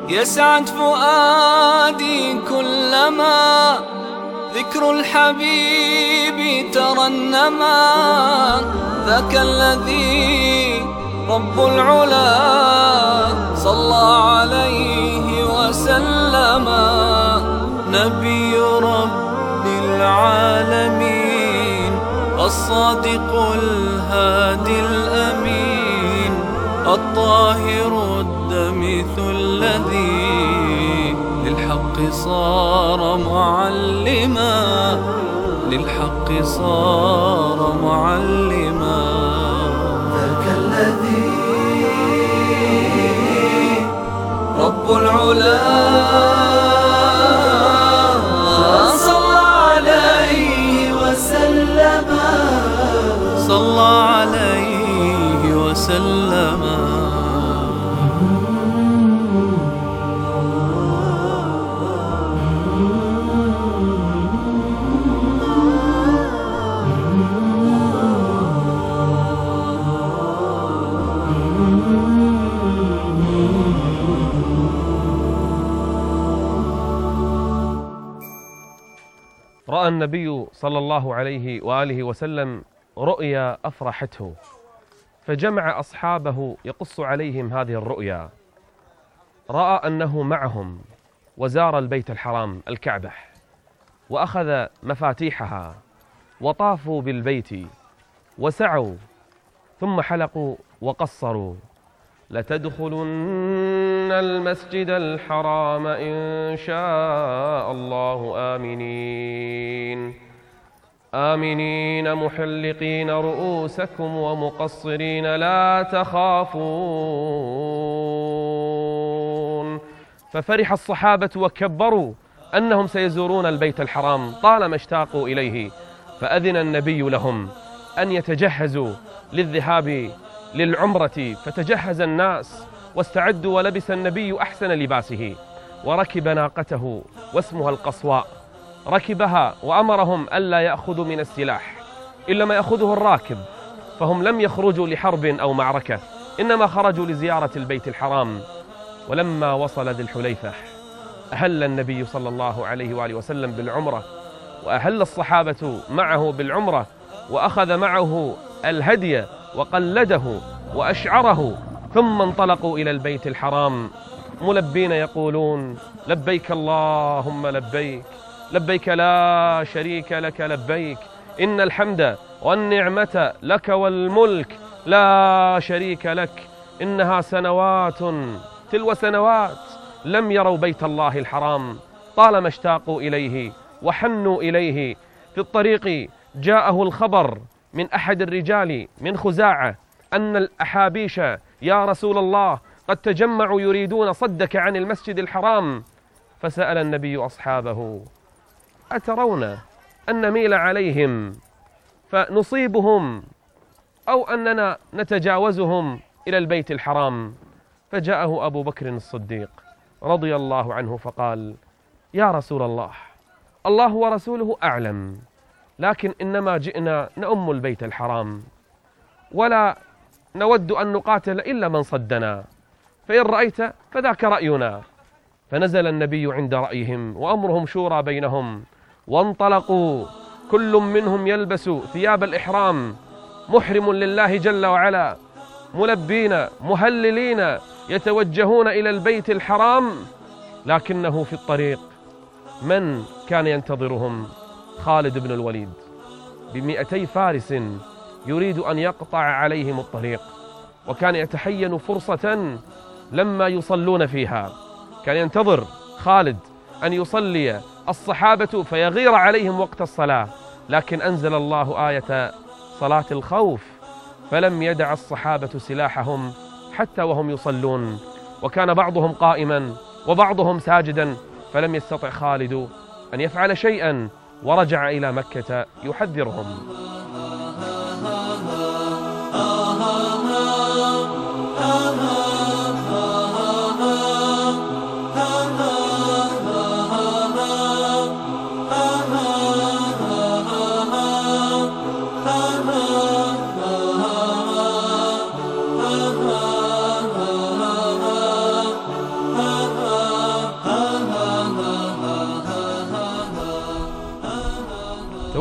يسعد فؤادي كلما ذكر الحبيب ترنما. ذاك الذي رب العلا صلى عليه وسلم. نبي رب العالمين الصادق الهادي الأمين الطاهر الدمث الذي للحق صار معلما. للحق صار معلما. ذاك الذي رب العلا صلى عليه وسلم. صلى عليه وسلم. رأى النبي صلى الله عليه وآله وسلم رؤيا أفرحته، فجمع أصحابه يقص عليهم هذه الرؤيا. رأى أنه معهم وزار البيت الحرام الكعبة وأخذ مفاتيحها وطافوا بالبيت وسعوا ثم حلقوا وقصروا. لتدخلن المسجد الحرام إن شاء الله آمنين محلقين رؤوسكم ومقصرين لا تخافون. ففرح الصحابة وكبروا أنهم سيزورون البيت الحرام طالما اشتاقوا إليه. فأذن النبي لهم أن يتجهزوا للذهاب للعمرة، فتجهز الناس واستعدوا، ولبس النبي أحسن لباسه وركب ناقته واسمها القصواء. ركبها وأمرهم ألا يأخذوا من السلاح إلا ما يأخذه الراكب، فهم لم يخرجوا لحرب أو معركة، إنما خرجوا لزيارة البيت الحرام. ولما وصل ذي الحليفة أهل النبي صلى الله عليه وآله وسلم بالعمرة، وأهل الصحابة معه بالعمرة، وأخذ معه الهدي وقلده وأشعره، ثم انطلقوا إلى البيت الحرام ملبين يقولون: لبيك اللهم لبيك، لبيك لا شريك لك لبيك، إن الحمد والنعمة لك والملك لا شريك لك. إنها سنوات تلو سنوات لم يروا بيت الله الحرام طالما اشتاقوا إليه وحنوا إليه. في الطريق جاءه الخبر من أحد الرجال من خزاعة أن الأحابيش يا رسول الله قد تجمعوا يريدون صدك عن المسجد الحرام. فسأل النبي أصحابه: أترون أن نميل عليهم فنصيبهم أو أننا نتجاوزهم إلى البيت الحرام؟ فجاءه أبو بكر الصديق رضي الله عنه فقال: يا رسول الله، الله ورسوله أعلم، لكن إنما جئنا نؤم البيت الحرام ولا نود أن نقاتل إلا من صدنا، فإن رأيت فذاك رأينا. فنزل النبي عند رأيهم وأمرهم شورى بينهم، وانطلقوا كل منهم يلبس ثياب الإحرام محرم لله جل وعلا، ملبين مهللين يتوجهون إلى البيت الحرام. لكنه في الطريق من كان ينتظرهم؟ خالد بن الوليد ب200 فارس يريد أن يقطع عليهم الطريق، وكان يتحين فرصة لما يصلون فيها. كان ينتظر خالد أن يصلي الصحابة فيغير عليهم وقت الصلاة، لكن أنزل الله آية صلاة الخوف فلم يدع الصحابة سلاحهم حتى وهم يصلون، وكان بعضهم قائما وبعضهم ساجدا، فلم يستطع خالد أن يفعل شيئا ورجع إلى مكة يحذرهم.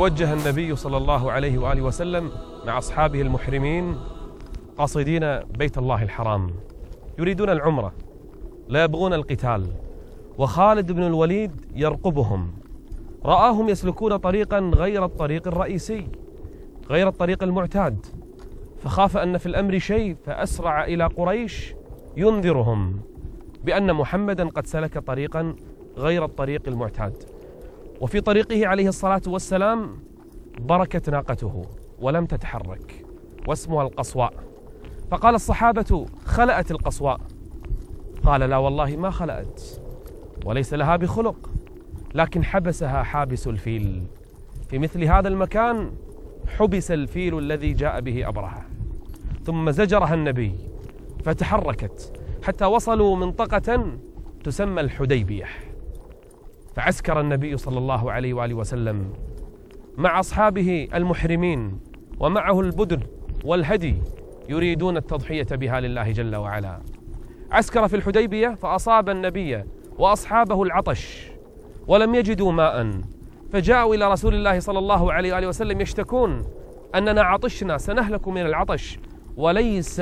توجه النبي صلى الله عليه وآله وسلم مع أصحابه المحرمين قاصدين بيت الله الحرام، يريدون العمرة، لا يبغون القتال. وخالد بن الوليد يرقبهم، رآهم يسلكون طريقا غير الطريق الرئيسي، غير الطريق المعتاد، فخاف أن في الأمر شيء، فأسرع إلى قريش ينذرهم بأن محمدا قد سلك طريقا غير الطريق المعتاد. وفي طريقه عليه الصلاة والسلام بركت ناقته ولم تتحرك، واسمها القصواء. فقال الصحابة: خلأت القصواء. قال: لا والله ما خلأت، وليس لها بخلق، لكن حبسها حابس الفيل. في مثل هذا المكان حبس الفيل الذي جاء به أبرهة، ثم زجرها النبي فتحركت حتى وصلوا منطقة تسمى الحديبية. فعسكر النبي صلى الله عليه وآله وسلم مع أصحابه المحرمين، ومعه البدن والهدي، يريدون التضحية بها لله جل وعلا. عسكر في الحديبية، فأصاب النبي وأصحابه العطش ولم يجدوا ماء، فجاءوا إلى رسول الله صلى الله عليه وآله وسلم يشتكون أننا عطشنا، سنهلك من العطش، وليس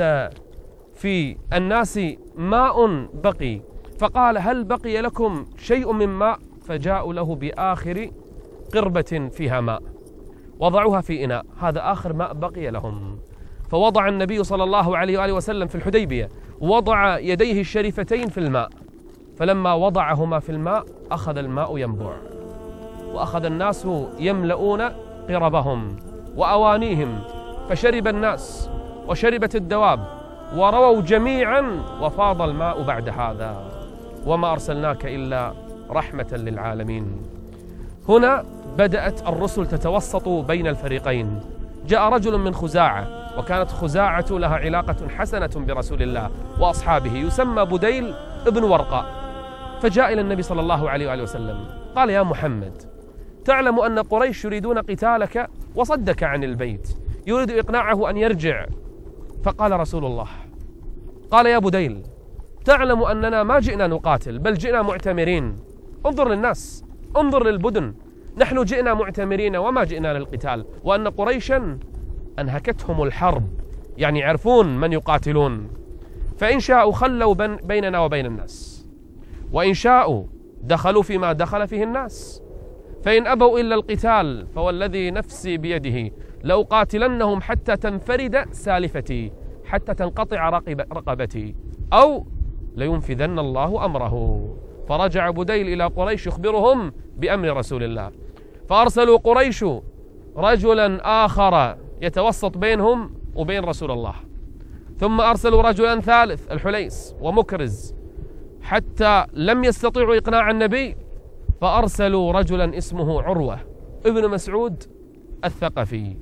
في الناس ماء بقي. فقال: هل بقي لكم شيء من ماء؟ فجاءوا له بآخر قربة فيها ماء، وضعوها في إناء، هذا آخر ماء بقي لهم. فوضع النبي صلى الله عليه وآله وسلم في الحديبية، وضع يديه الشريفتين في الماء، فلما وضعهما في الماء أخذ الماء ينبع، وأخذ الناس يملؤون قربهم وأوانيهم، فشرب الناس وشربت الدواب ورووا جميعا، وفاض الماء بعد هذا. وما أرسلناك إلا رحمة للعالمين. هنا بدأت الرسل تتوسط بين الفريقين. جاء رجل من خزاعة، وكانت خزاعة لها علاقة حسنة برسول الله وأصحابه، يسمى بديل ابن ورقاء، فجاء إلى النبي صلى الله عليه وآله وسلم قال: يا محمد، تعلم أن قريش يريدون قتالك وصدك عن البيت، يريد إقناعه أن يرجع. فقال رسول الله، قال: يا بديل، تعلم أننا ما جئنا نقاتل، بل جئنا معتمرين. انظر للناس، انظر للبدن، نحن جئنا معتمرين وما جئنا للقتال، وأن قريشا أنهكتهم الحرب، يعني يعرفون من يقاتلون، فإن شاءوا خلوا بيننا وبين الناس، وإن شاءوا دخلوا فيما دخل فيه الناس، فإن أبوا إلا القتال فوالذي نفسي بيده لأقاتلنهم حتى تنفرد سالفتي، حتى تنقطع رقبتي، أو لينفذن الله أمره. فرجع بديل إلى قريش يخبرهم بأمر رسول الله، فأرسلوا قريش رجلا آخر يتوسط بينهم وبين رسول الله، ثم أرسلوا رجلا ثالث الحليس ومكرز، حتى لم يستطيعوا إقناع النبي، فأرسلوا رجلا اسمه عروة ابن مسعود الثقفي.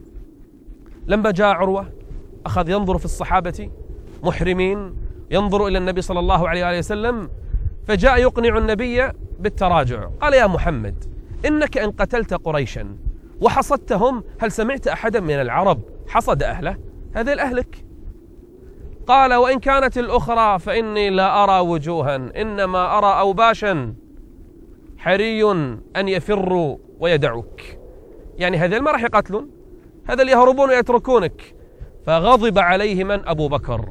لما جاء عروة أخذ ينظر في الصحابة محرمين، ينظر إلى النبي صلى الله عليه وآله وسلم، فجاء يقنع النبي بالتراجع. قال: يا محمد، إنك إن قتلت قريشا وحصدتهم، هل سمعت أحدا من العرب حصد أهله؟ هذا الأهلك. قال: وإن كانت الأخرى فإني لا أرى وجوها، إنما أرى أوباشا حري أن يفروا ويدعوك. يعني هذول ما راح يقتلون، هذول يهربون ويتركونك. فغضب عليه من؟ أبو بكر،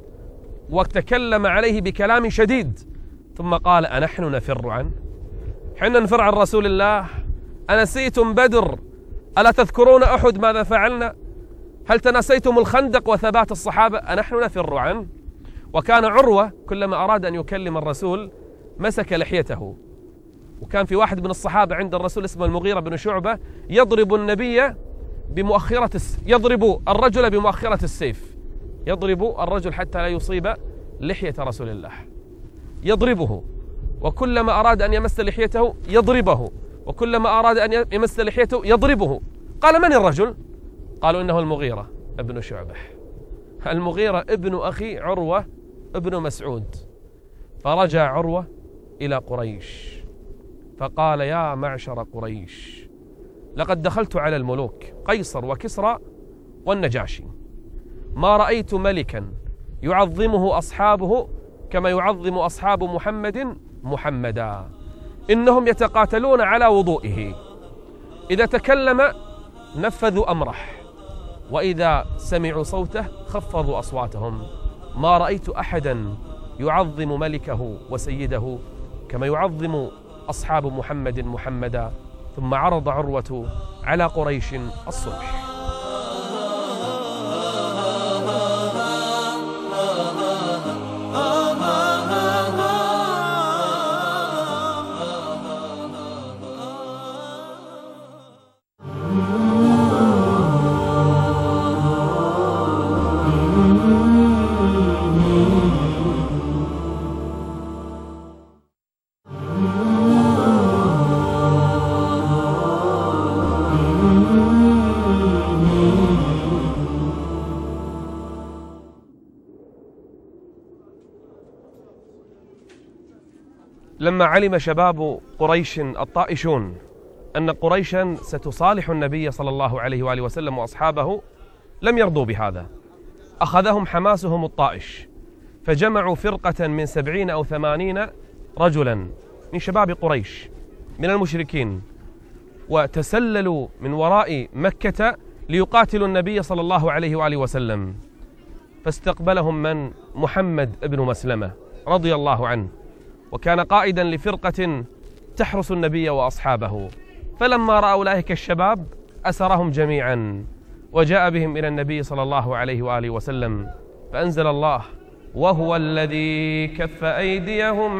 وتكلم عليه بكلام شديد، ثم قال: أنحن نفر عنه؟ حنا نفر عن رسول الله؟ أنسيتم بدر؟ ألا تذكرون أحد ماذا فعلنا؟ هل تنسيتم الخندق وثبات الصحابة؟ أنحن نفر عنه؟ وكان عروة كلما أراد أن يكلم الرسول مسك لحيته، وكان في واحد من الصحابة عند الرسول اسمه المغيرة بن شعبة يضرب النبي يضرب الرجل بمؤخرة السيف، يضرب الرجل حتى لا يصيب لحية رسول الله، يضربه، وكلما أراد أن يمس لحيته يضربه، وكلما أراد أن يمس لحيته يضربه. قال: من الرجل؟ قالوا: إنه المغيرة ابن شعبة، المغيرة ابن أخي عروة ابن مسعود. فرجع عروة إلى قريش فقال: يا معشر قريش، لقد دخلت على الملوك قيصر وكسرى والنجاشي، ما رأيت ملكا يعظمه أصحابه كما يعظم أصحاب محمد محمدا، إنهم يتقاتلون على وضوئه، إذا تكلم نفذوا أمره، وإذا سمعوا صوته خفضوا أصواتهم. ما رأيت أحدا يعظم ملكه وسيده كما يعظم أصحاب محمدا. ثم عرض عروة على قريش الصلح. لما علم شباب قريش الطائشون أن قريشا ستصالح النبي صلى الله عليه وآله وسلم وأصحابه لم يرضوا بهذا. أخذهم حماسهم الطائش، فجمعوا فرقة من 70 أو 80 رجلا من شباب قريش من المشركين، وتسللوا من وراء مكة ليقاتلوا النبي صلى الله عليه وآله وسلم. فاستقبلهم من محمد بن مسلمة رضي الله عنه، وكان قائدا لفرقة تحرس النبي وأصحابه. فلما رأى أولئك الشباب أسرهم جميعا وجاء بهم إلى النبي صلى الله عليه وآله وسلم، فأنزل الله: وهو الذي كف أيديهم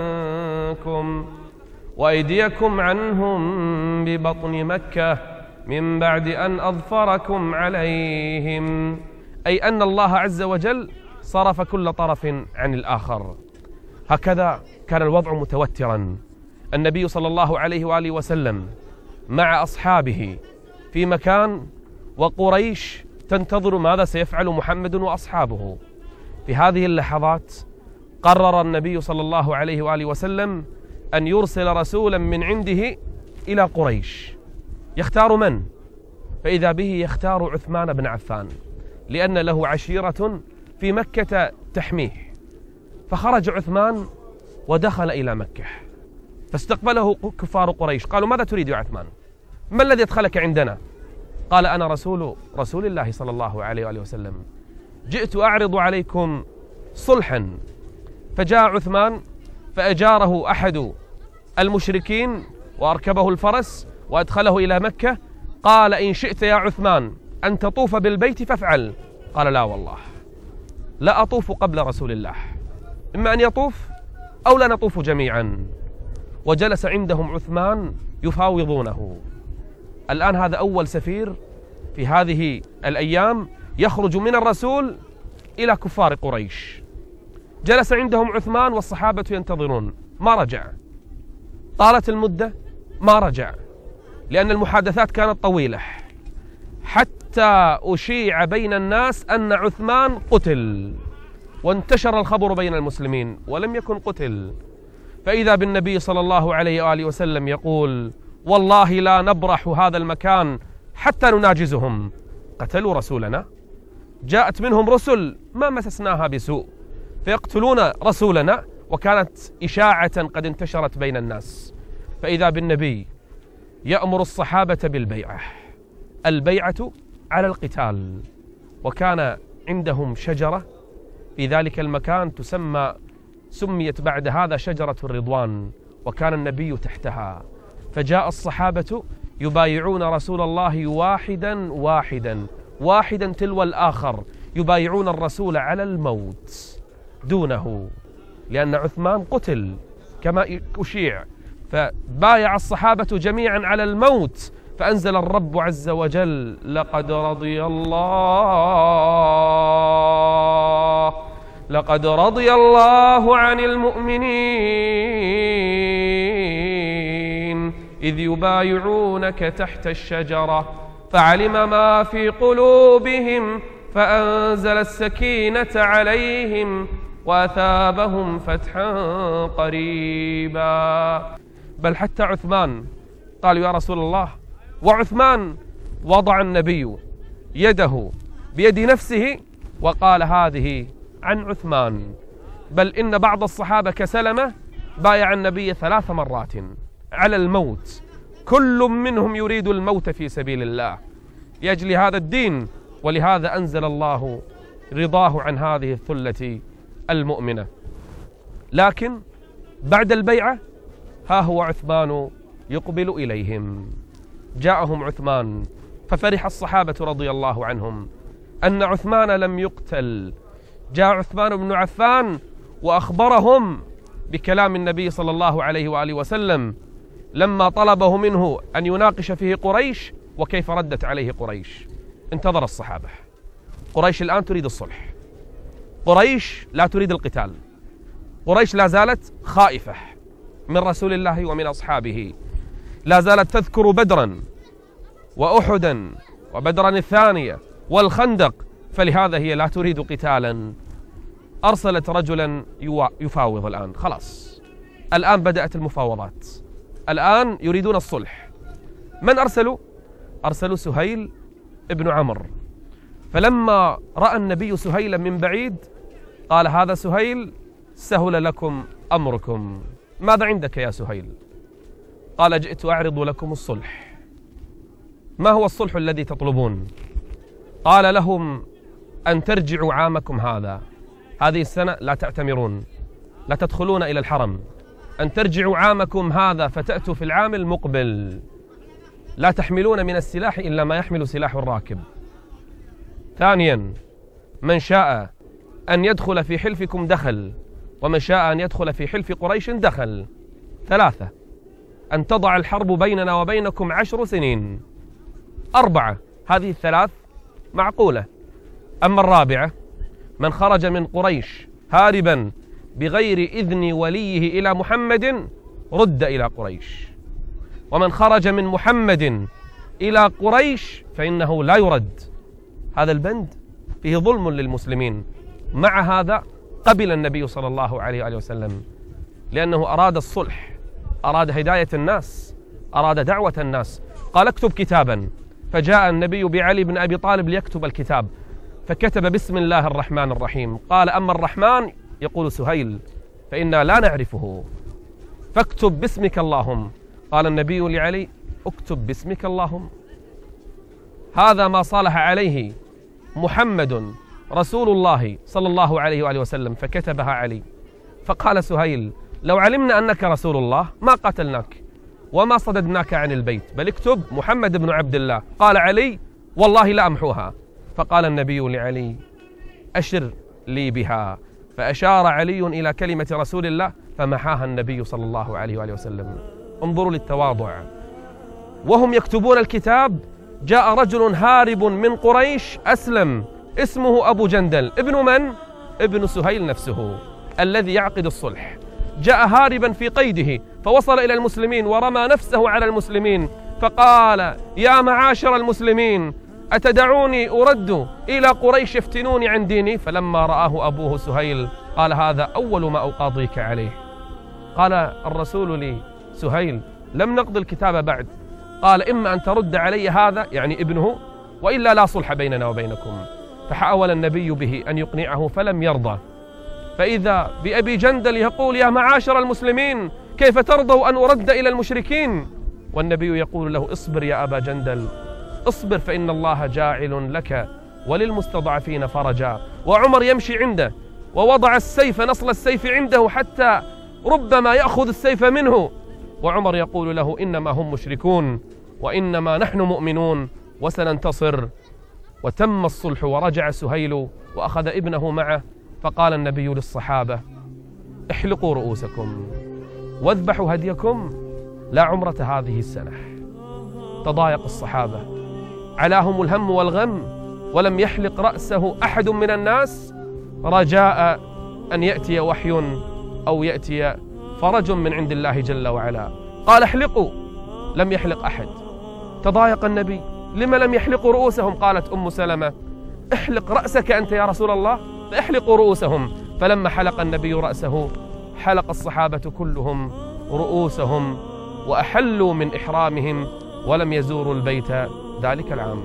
عنكم وأيديكم عنهم ببطن مكة من بعد أن أظفركم عليهم، أي أن الله عز وجل صرف كل طرف عن الآخر. هكذا كان الوضع متوترا. النبي صلى الله عليه وآله وسلم مع أصحابه في مكان، وقريش تنتظر ماذا سيفعل محمد وأصحابه. في هذه اللحظات قرر النبي صلى الله عليه وآله وسلم أن يرسل رسولا من عنده إلى قريش. يختار من؟ فإذا به يختار عثمان بن عفان، لأن له عشيرة في مكة تحميه. فخرج عثمان ودخل إلى مكة، فاستقبله كفار قريش. قالوا: ماذا تريد يا عثمان؟ ما الذي أدخلك عندنا؟ قال: أنا رسول الله صلى الله عليه وآله وسلم، جئت أعرض عليكم صلحا. فجاء عثمان فأجاره أحد المشركين وأركبه الفرس وأدخله إلى مكة. قال: إن شئت يا عثمان أن تطوف بالبيت فافعل. قال: لا والله، لا أطوف قبل رسول الله، إما أن يطوف أو لا نطوف جميعا. وجلس عندهم عثمان يفاوضونه. الآن هذا أول سفير في هذه الأيام يخرج من الرسول إلى كفار قريش. جلس عندهم عثمان والصحابة ينتظرون، ما رجع. طالت المدة ما رجع، لأن المحادثات كانت طويلة، حتى أشيع بين الناس أن عثمان قتل، وانتشر الخبر بين المسلمين ولم يكن قتل. فإذا بالنبي صلى الله عليه وآله وسلم يقول: والله لا نبرح هذا المكان حتى نناجزهم، قتلوا رسولنا. جاءت منهم رسل ما مسسناها بسوء، فيقتلون رسولنا. وكانت إشاعة قد انتشرت بين الناس. فإذا بالنبي يأمر الصحابة بالبيعة، البيعة على القتال. وكان عندهم شجرة في ذلك المكان سميت بعد هذا شجرة الرضوان، وكان النبي تحتها. فجاء الصحابة يبايعون رسول الله واحدا تلو الآخر، يبايعون الرسول على الموت دونه، لأن عثمان قتل كما أشيع. فبايع الصحابة جميعا على الموت. فأنزل الرب عز وجل: لقد رضي الله عن المؤمنين إذ يبايعونك تحت الشجرة فعلم ما في قلوبهم فأنزل السكينة عليهم وأثابهم فتحا قريبا. بل حتى عثمان قالوا: يا رسول الله. وعثمان وضع النبي يده بيد نفسه وقال: هذه عن عثمان. بل إن بعض الصحابة كسلمة بايع النبي 3 مرات على الموت، كل منهم يريد الموت في سبيل الله. لأجل هذا الدين، ولهذا أنزل الله رضاه عن هذه الثلة المؤمنة. لكن بعد البيعة ها هو عثمان يقبل إليهم. جاءهم عثمان ففرح الصحابة رضي الله عنهم أن عثمان لم يقتل. جاء عثمان بن عفان وأخبرهم بكلام النبي صلى الله عليه وآله وسلم لما طلبه منه أن يناقش فيه قريش وكيف ردت عليه قريش. انتظر الصحابة. قريش الآن تريد الصلح، قريش لا تريد القتال، قريش لا زالت خائفة من رسول الله ومن أصحابه، لا زالت تذكر بدرا وأحدا وبدرا الثانية والخندق، فلهذا هي لا تريد قتالا. أرسلت رجلا يفاوض الآن، خلاص الآن بدأت المفاوضات، الآن يريدون الصلح. من أرسلوا؟ أرسلوا سهيل ابن عمرو. فلما رأى النبي سهيلا من بعيد قال: هذا سهيل سهل لكم أمركم، ماذا عندك يا سهيل؟ قال: جئت أعرض لكم الصلح. ما هو الصلح الذي تطلبون؟ قال لهم: أن ترجعوا عامكم هذا، هذه السنة لا تعتمرون، لا تدخلون إلى الحرم، أن ترجعوا عامكم هذا فتأتوا في العام المقبل، لا تحملون من السلاح إلا ما يحمل سلاح الراكب. ثانيا: من شاء أن يدخل في حلفكم دخل، ومن شاء أن يدخل في حلف قريش دخل. ثلاثة: أن تضع الحرب بيننا وبينكم 10 سنين. 4: هذه الثلاث معقولة. أما الرابعة: من خرج من قريش هاربا بغير إذن وليه إلى محمد رد إلى قريش، ومن خرج من محمد إلى قريش فإنه لا يرد. هذا البند فيه ظلم للمسلمين. مع هذا قبل النبي صلى الله عليه وآله وسلم، لأنه أراد الصلح، أراد هداية الناس، أراد دعوة الناس. قال: اكتب كتابا. فجاء النبي بعلي بن أبي طالب ليكتب الكتاب، فكتب: بسم الله الرحمن الرحيم. قال: أما الرحمن يقول سهيل فإنا لا نعرفه، فاكتب باسمك اللهم. قال النبي لعلي: اكتب باسمك اللهم. هذا ما صالح عليه محمد رسول الله صلى الله عليه وآله وسلم، فكتبها علي. فقال سهيل: لو علمنا أنك رسول الله ما قتلناك وما صددناك عن البيت، بل اكتب محمد بن عبد الله. قال علي: والله لا أمحوها. فقال النبي لعلي: أشر لي بها. فأشار علي إلى كلمة رسول الله فمحاها النبي صلى الله عليه وآله وسلم. انظروا للتواضع. وهم يكتبون الكتاب جاء رجل هارب من قريش أسلم، اسمه أبو جندل. ابن من؟ ابن سهيل نفسه الذي يعقد الصلح. جاء هاربا في قيده فوصل إلى المسلمين ورمى نفسه على المسلمين، فقال: يا معاشر المسلمين، أتدعوني أرد إلى قريش يفتنوني عن ديني؟ فلما رآه أبوه سهيل قال: هذا أول ما أقاضيك عليه. قال الرسول لسهيل: لم نقض الكتاب بعد. قال: إما أن ترد علي هذا، يعني ابنه، وإلا لا صلح بيننا وبينكم. فحاول النبي به أن يقنعه فلم يرضى، فإذا بأبي جندل يقول: يا معاشر المسلمين، كيف ترضوا أن أرد إلى المشركين؟ والنبي يقول له: اصبر يا أبا جندل، اصبر، فإن الله جاعل لك وللمستضعفين فرجا. وعمر يمشي عنده ووضع السيف، نصل السيف عنده حتى ربما يأخذ السيف منه، وعمر يقول له: إنما هم مشركون وإنما نحن مؤمنون وسننتصر. وتم الصلح ورجع سهيل وأخذ ابنه معه. فقال النبي للصحابة: احلقوا رؤوسكم واذبحوا هديكم، لا عمرة هذه السنة. تضايق الصحابة، علاهم الهم والغم، ولم يحلق رأسه أحد من الناس رجاء أن يأتي وحي أو يأتي فرج من عند الله جل وعلا. قال: احلقوا، لم يحلق أحد. تضايق النبي: لما لم يحلقوا رؤوسهم؟ قالت أم سلمة: احلق رأسك أنت يا رسول الله. فاحلقوا رؤوسهم. فلما حلق النبي رأسه حلق الصحابة كلهم رؤوسهم وأحلوا من إحرامهم ولم يزوروا البيت ذلك العام.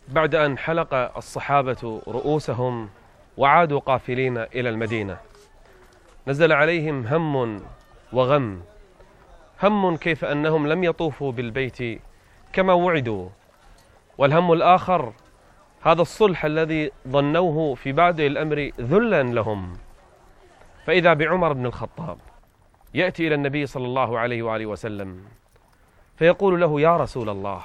بعد أن حلق الصحابة رؤوسهم وعادوا قافلين إلى المدينة، نزل عليهم هم وغم. هم كيف أنهم لم يطوفوا بالبيت كما وعدوا، والهم الآخر هذا الصلح الذي ظنوه في بادئ الأمر ذلا لهم. فإذا بعمر بن الخطاب يأتي إلى النبي صلى الله عليه وآله وسلم فيقول له: يا رسول الله،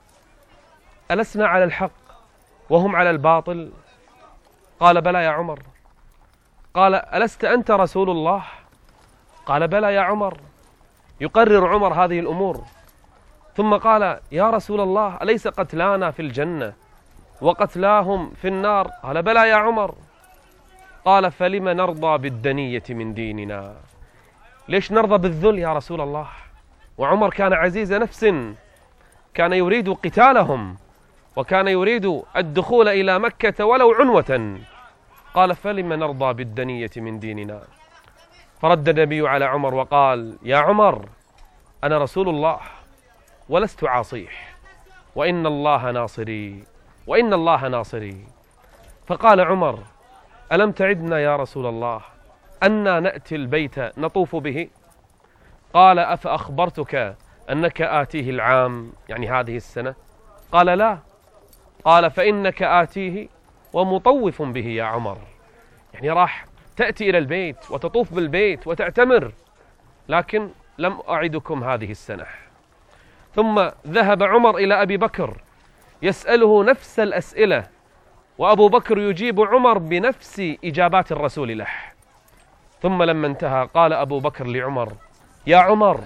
ألسنا على الحق وهم على الباطل؟ قال: بلى يا عمر. قال: ألست أنت رسول الله؟ قال: بلى يا عمر. يقرر عمر هذه الأمور، ثم قال: يا رسول الله، أليس قتلانا في الجنة وقتلاهم في النار؟ قال: بلى يا عمر. قال: فلم نرضى بالدنية من ديننا؟ ليش نرضى بالذل يا رسول الله؟ وعمر كان عزيز نفس، كان يريد قتالهم وكان يريد الدخول إلى مكة ولو عنوة. قال: فلم نرضى بالدنية من ديننا؟ فرد النبي على عمر وقال: يا عمر، أنا رسول الله ولست عاصيح، وإن الله ناصري، وإن الله ناصري. فقال عمر: ألم تعدنا يا رسول الله أنا نأتي البيت نطوف به؟ قال: أفأخبرتك أنك آتيه العام، يعني هذه السنة؟ قال: لا. قال: فإنك آتيه ومطوف به يا عمر، يعني راح تأتي إلى البيت وتطوف بالبيت وتعتمر، لكن لم أعدكم هذه السنة. ثم ذهب عمر إلى أبي بكر يسأله نفس الأسئلة، وأبو بكر يجيب عمر بنفس إجابات الرسول له. ثم لما انتهى قال أبو بكر لعمر: يا عمر،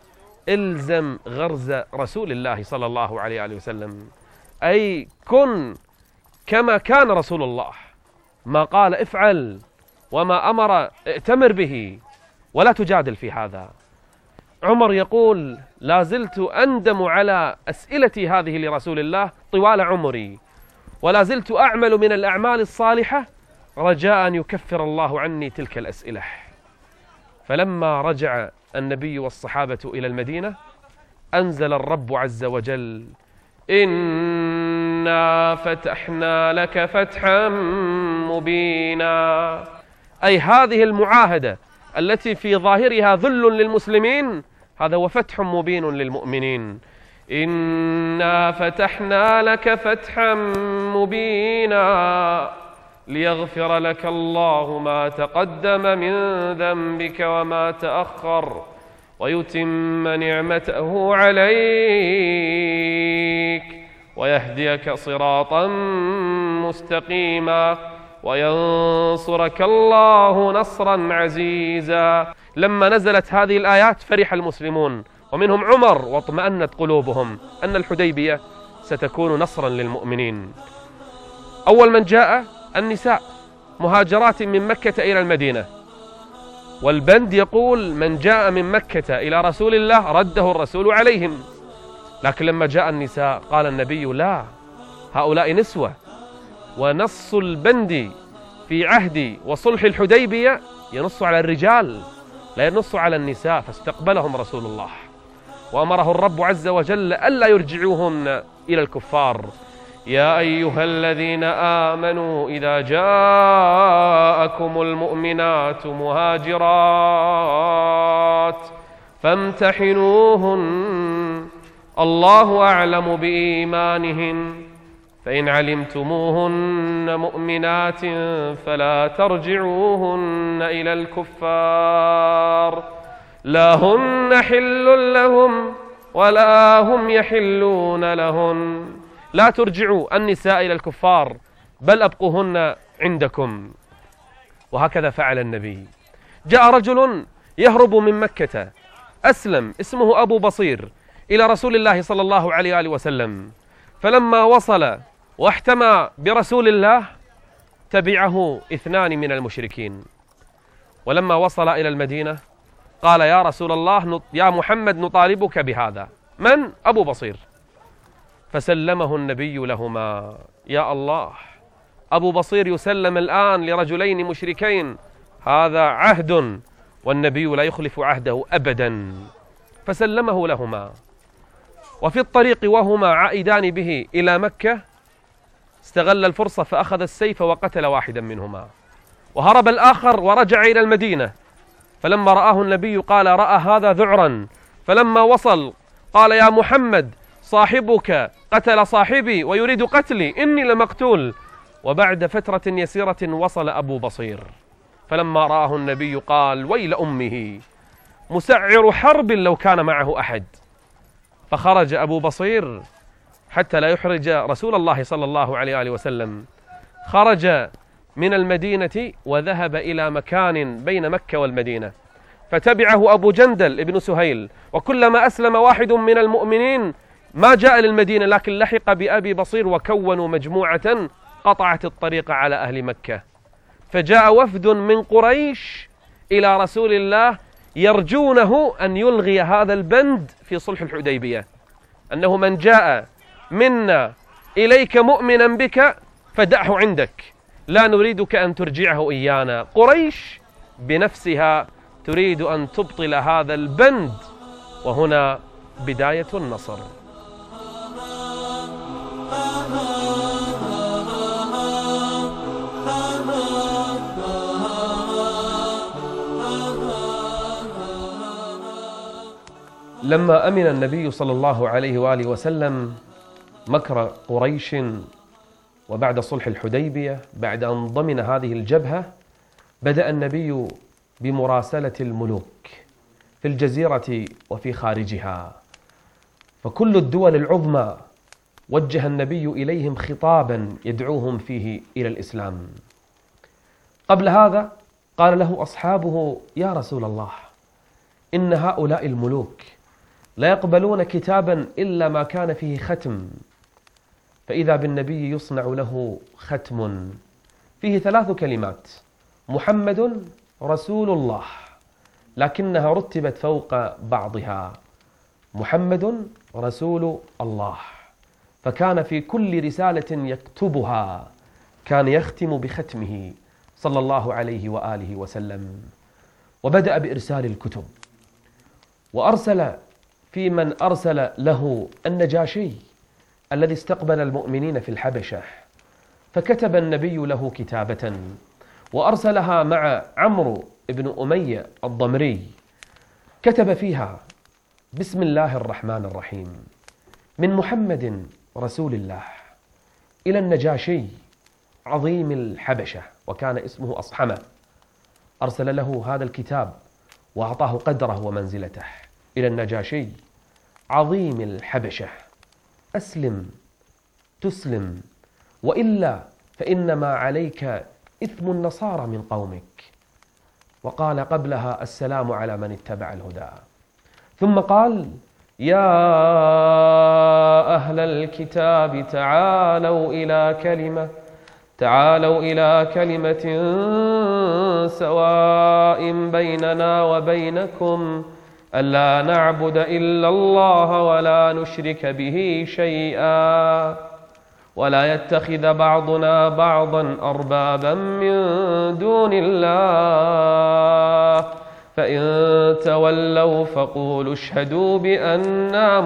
إلزم غرز رسول الله صلى الله عليه وسلم، أي كن كما كان رسول الله، ما قال افعل وما أمر ائتمر به، ولا تجادل في هذا. عمر يقول: لا زلت أندم على أسئلتي هذه لرسول الله طوال عمري، ولا زلت أعمل من الأعمال الصالحة رجاء أن يكفر الله عني تلك الأسئلة. فلما رجع النبي والصحابة إلى المدينة أنزل الرب عز وجل: إنا فتحنا لك فتحا مبينا. أي هذه المعاهدة التي في ظاهرها ذل للمسلمين، هذا هو فتح مبين للمؤمنين. إنا فتحنا لك فتحا مبينا ليغفر لك الله ما تقدم من ذنبك وما تأخر ويتم نعمته عليك ويهديك صراطا مستقيما وينصرك الله نصرا عزيزا. لما نزلت هذه الآيات فرح المسلمون ومنهم عمر، واطمأنت قلوبهم أن الحديبية ستكون نصرا للمؤمنين. أول من جاء النساء مهاجرات من مكة إلى المدينة، والبند يقول: من جاء من مكة إلى رسول الله رده الرسول عليهم. لكن لما جاء النساء قال النبي: لا، هؤلاء نسوة، ونص البند في عهد وصلح الحديبية ينص على الرجال لا ينص على النساء. فاستقبلهم رسول الله وأمره الرب عز وجل ألا يرجعوهن إلى الكفار. يا أيها الذين آمنوا إذا جاءكم المؤمنات مهاجرات فامتحنوهن، الله أعلم بإيمانهن، فإن علمتموهن مؤمنات فلا ترجعوهن إلى الكفار، لا هن حل لهم ولا هم يحلون لهن. لا ترجعوا النساء إلى الكفار، بل أبقوهن عندكم. وهكذا فعل النبي. جاء رجل يهرب من مكة، أسلم، اسمه أبو بصير، إلى رسول الله صلى الله عليه وآله وسلم. فلما وصل واحتمى برسول الله تبعه 2 من المشركين. ولما وصل إلى المدينة قال: يا رسول الله، يا محمد، نطالبك بهذا. من؟ أبو بصير. فسلمه النبي لهما. يا الله، أبو بصير يسلم الآن لرجلين مشركين، هذا عهد والنبي لا يخلف عهده أبدا. فسلمه لهما. وفي الطريق وهما عائدان به إلى مكة استغل الفرصة فأخذ السيف وقتل واحدا منهما، وهرب الآخر ورجع إلى المدينة. فلما رآه النبي قال: رأى هذا ذعرا. فلما وصل قال: يا محمد، صاحبك قتل صاحبي ويريد قتلي، إني لمقتول. وبعد فترة يسيرة وصل أبو بصير، فلما رآه النبي قال: ويل أمه، مسعر حرب لو كان معه أحد. فخرج أبو بصير حتى لا يحرج رسول الله صلى الله عليه وآله وسلم، خرج من المدينة وذهب إلى مكان بين مكة والمدينة، فتبعه أبو جندل ابن سهيل، وكلما أسلم واحد من المؤمنين ما جاء للمدينة لكن لحق بأبي بصير، وكونوا مجموعة قطعت الطريق على أهل مكة. فجاء وفد من قريش إلى رسول الله يرجونه أن يلغي هذا البند في صلح الحديبية، أنه من جاء منا إليك مؤمنا بك فدعه عندك، لا نريدك أن ترجعه إيانا. قريش بنفسها تريد أن تبطل هذا البند، وهنا بداية النصر. لما أمن النبي صلى الله عليه وآله وسلم مكر قريش وبعد صلح الحديبية، بعد أن ضمن هذه الجبهة، بدأ النبي بمراسلة الملوك في الجزيرة وفي خارجها، فكل الدول العظمى وجه النبي إليهم خطابا يدعوهم فيه إلى الإسلام. قبل هذا قال له أصحابه: يا رسول الله، إن هؤلاء الملوك لا يقبلون كتابا إلا ما كان فيه ختم. فإذا بالنبي يصنع له ختم فيه 3 كلمات: محمد رسول الله، لكنها رتبت فوق بعضها: محمد رسول الله. فكان في كل رسالة يكتبها كان يختم بختمه صلى الله عليه وآله وسلم. وبدأ بإرسال الكتب، وأرسل في من أرسل له النجاشي الذي استقبل المؤمنين في الحبشة، فكتب النبي له كتابة وأرسلها مع عمرو بن أمية الضمري، كتب فيها: بسم الله الرحمن الرحيم، من محمد رسول الله إلى النجاشي عظيم الحبشة، وكان اسمه أصحمة. أرسل له هذا الكتاب وأعطاه قدره ومنزلته. إلى النجاشي عظيم الحبشة: أسلم تسلم، وإلا فإنما عليك إثم النصارى من قومك. وقال قبلها: السلام على من اتبع الهدى. ثم قال: يا أهل الكتاب تعالوا إلى كلمة سواء بيننا وبينكم ألا نعبد إلا الله ولا نشرك به شيئا ولا يتخذ بعضنا بعضا أربابا من دون الله فإن تولوا فقولوا اشهدوا بأننا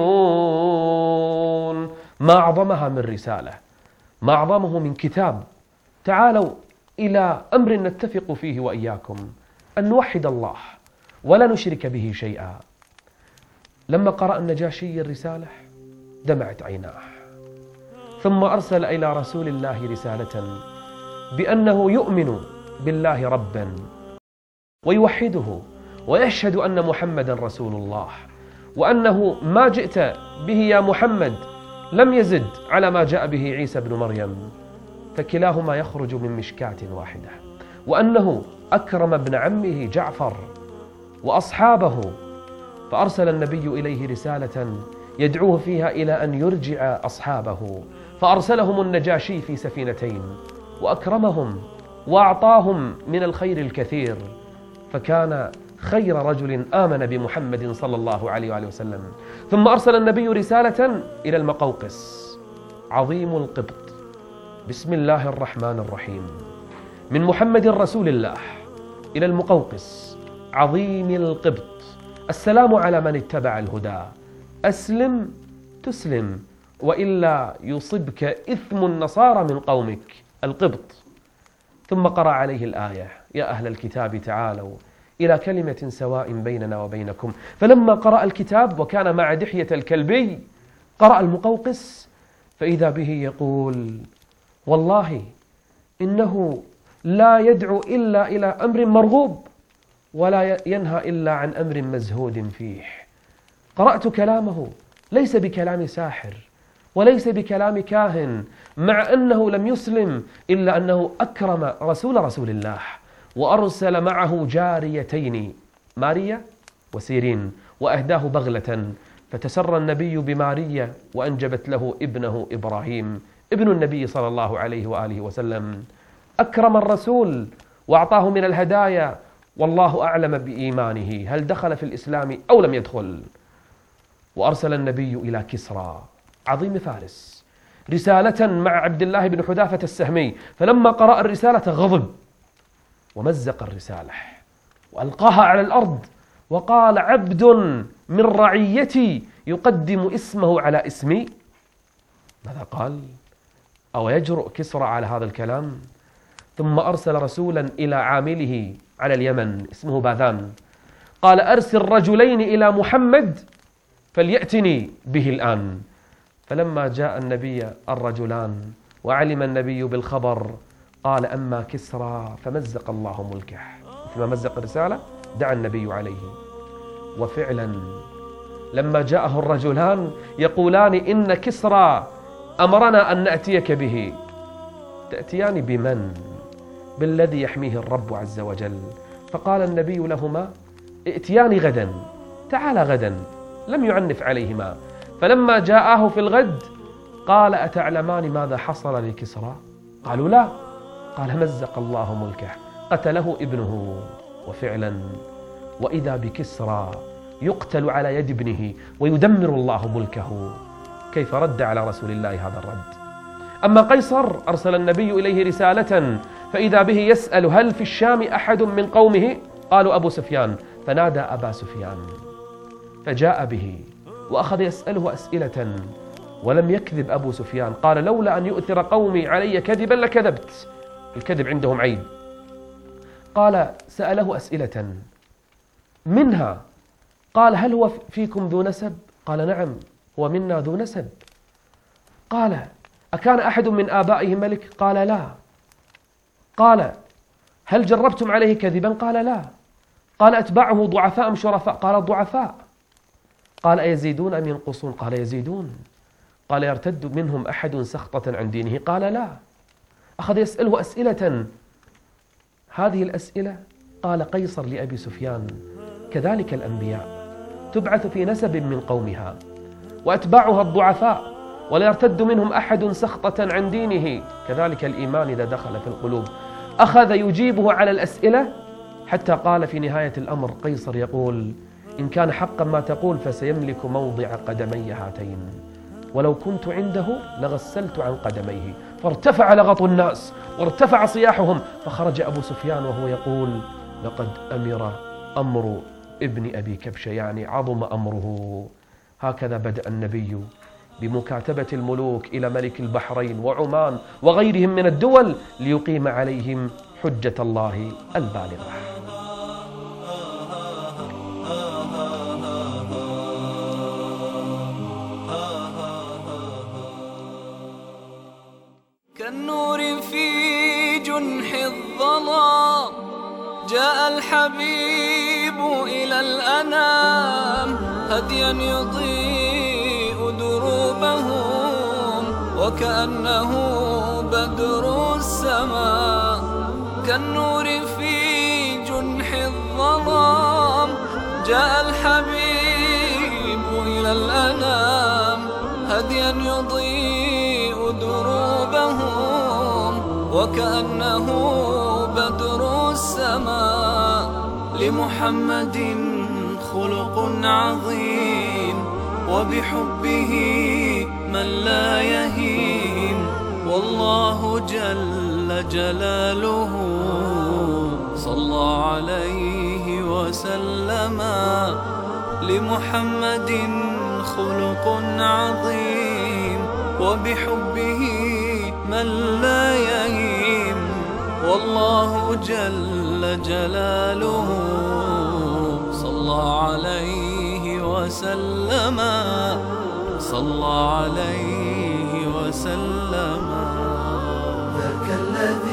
مسلمون. ما أعظمها من رسالة، ما أعظمه من كتاب. تعالوا إلى أمر نتفق فيه وإياكم، أن نوحد الله ولا نشرك به شيئا. لما قرأ النجاشي الرسالة دمعت عيناه، ثم أرسل إلى رسول الله رسالة بأنه يؤمن بالله ربا ويوحده ويشهد أن محمدا رسول الله، وأنه ما جئت به يا محمد لم يزد على ما جاء به عيسى بن مريم، فكلاهما يخرج من مشكاة واحدة، وأنه أكرم ابن عمه جعفر وأصحابه. فأرسل النبي إليه رسالة يدعوه فيها إلى أن يرجع أصحابه، فأرسلهم النجاشي في سفينتين وأكرمهم وأعطاهم من الخير الكثير، فكان خير رجل آمن بمحمد صلى الله عليه وآله وسلم. ثم أرسل النبي رسالة إلى المقوقس عظيم القبط: بسم الله الرحمن الرحيم، من محمد رسول الله إلى المقوقس عظيم القبط، السلام على من اتبع الهدى، أسلم تسلم، وإلا يصبك إثم النصارى من قومك القبط. ثم قرأ عليه الآية: يا أهل الكتاب تعالوا إلى كلمة سواء بيننا وبينكم. فلما قرأ الكتاب وكان مع دحية الكلبي قرأ المقوقس، فإذا به يقول: والله إنه لا يدعو إلا إلى أمر مرغوب ولا ينهى إلا عن أمر مزهود فيه. قرأت كلامه، ليس بكلام ساحر وليس بكلام كاهن، مع أنه لم يسلم إلا أنه أكرم رسول الله وأرسل معه جاريتين، ماريا وسيرين، وأهداه بغلة، فتسرى النبي بماريا وأنجبت له ابنه إبراهيم ابن النبي صلى الله عليه وآله وسلم. أكرم الرسول وأعطاه من الهدايا، والله أعلم بإيمانه هل دخل في الإسلام أو لم يدخل. وأرسل النبي إلى كسرى عظيم فارس رسالة مع عبد الله بن حذافة السهمي، فلما قرأ الرسالة غضب ومزق الرسالة وألقاها على الأرض وقال: عبد من رعيتي يقدم اسمه على اسمي. ماذا قال؟ أو يجرؤ كسرى على هذا الكلام؟ ثم أرسل رسولا إلى عامله على اليمن اسمه باذان، قال: أرسل رجلين إلى محمد فليأتني به الآن. فلما جاء النبي الرجلان وعلم النبي بالخبر قال: أما كسرى فمزق الله ملكه. مثل ما مزق الرسالة دعا النبي عليه. وفعلا لما جاءه الرجلان يقولان: إن كسرى أمرنا أن نأتيك به. تأتيان بمن؟ بالذي يحميه الرب عز وجل. فقال النبي لهما: ائتيان غدا، تعال غدا. لم يعنف عليهما. فلما جاءه في الغد قال: أتعلمان ماذا حصل لكسرى؟ قالوا: لا. قال: مزق الله ملكه، قتله ابنه. وفعلا وإذا بكسرى يقتل على يد ابنه ويدمر الله ملكه. كيف رد على رسول الله هذا الرد؟ أما قيصر أرسل النبي إليه رسالة فإذا به يسأل: هل في الشام أحد من قومه؟ قالوا: أبو سفيان. فنادى أبا سفيان فجاء به وأخذ يسأله أسئلة ولم يكذب أبو سفيان. قال: لولا أن يؤثر قومي علي كذبا لكذبت. الكذب عندهم عيب. قال: سأله أسئلة منها قال: هل هو فيكم ذو نسب؟ قال: نعم، هو منا ذو نسب. قال: أكان أحد من آبائه ملك؟ قال: لا. قال: هل جربتم عليه كذبا؟ قال: لا. قال: أتباعه ضعفاء أم شرفاء؟ قال: ضعفاء. قال: أيزيدون أم ينقصون؟ قال: يزيدون. قال: يرتد منهم أحد سخطة عن دينه؟ قال: لا. أخذ يسأله أسئلة. هذه الأسئلة قال قيصر لأبي سفيان: كذلك الأنبياء تبعث في نسب من قومها وأتباعها الضعفاء ولا يرتد منهم أحد سخطة عن دينه، كذلك الإيمان إذا دخل في القلوب. أخذ يجيبه على الأسئلة حتى قال في نهاية الأمر قيصر يقول: إن كان حقا ما تقول فسيملك موضع قدمي هاتين، ولو كنت عنده لغسلت عن قدميه. فارتفع لغط الناس وارتفع صياحهم، فخرج أبو سفيان وهو يقول: لقد أمر أمر ابن أبي كبشة، يعني عظم أمره. هكذا بدأ النبي بمكاتبة الملوك إلى ملك البحرين وعمان وغيرهم من الدول ليقيم عليهم حجة الله البالغة. كالنور في جنح الظلام جاء الحبيب إلى الأنام، هديا يضيء دروبهم وكأنه بدر السماء. كالنور في جنح الظلام جاء الحبيب إلى الأنام، هديا يضيء دروبهم وكأنه بدر السماء. لمحمد خلق عظيم وبحبه من لا يهيم، والله جل جلاله صلى عليه وسلم. لمحمد خلق عظيم وبحبه من لا يهيم، والله جل جلاله صلى عليه وسلم، صلى عليه وسلم. ذاك الذي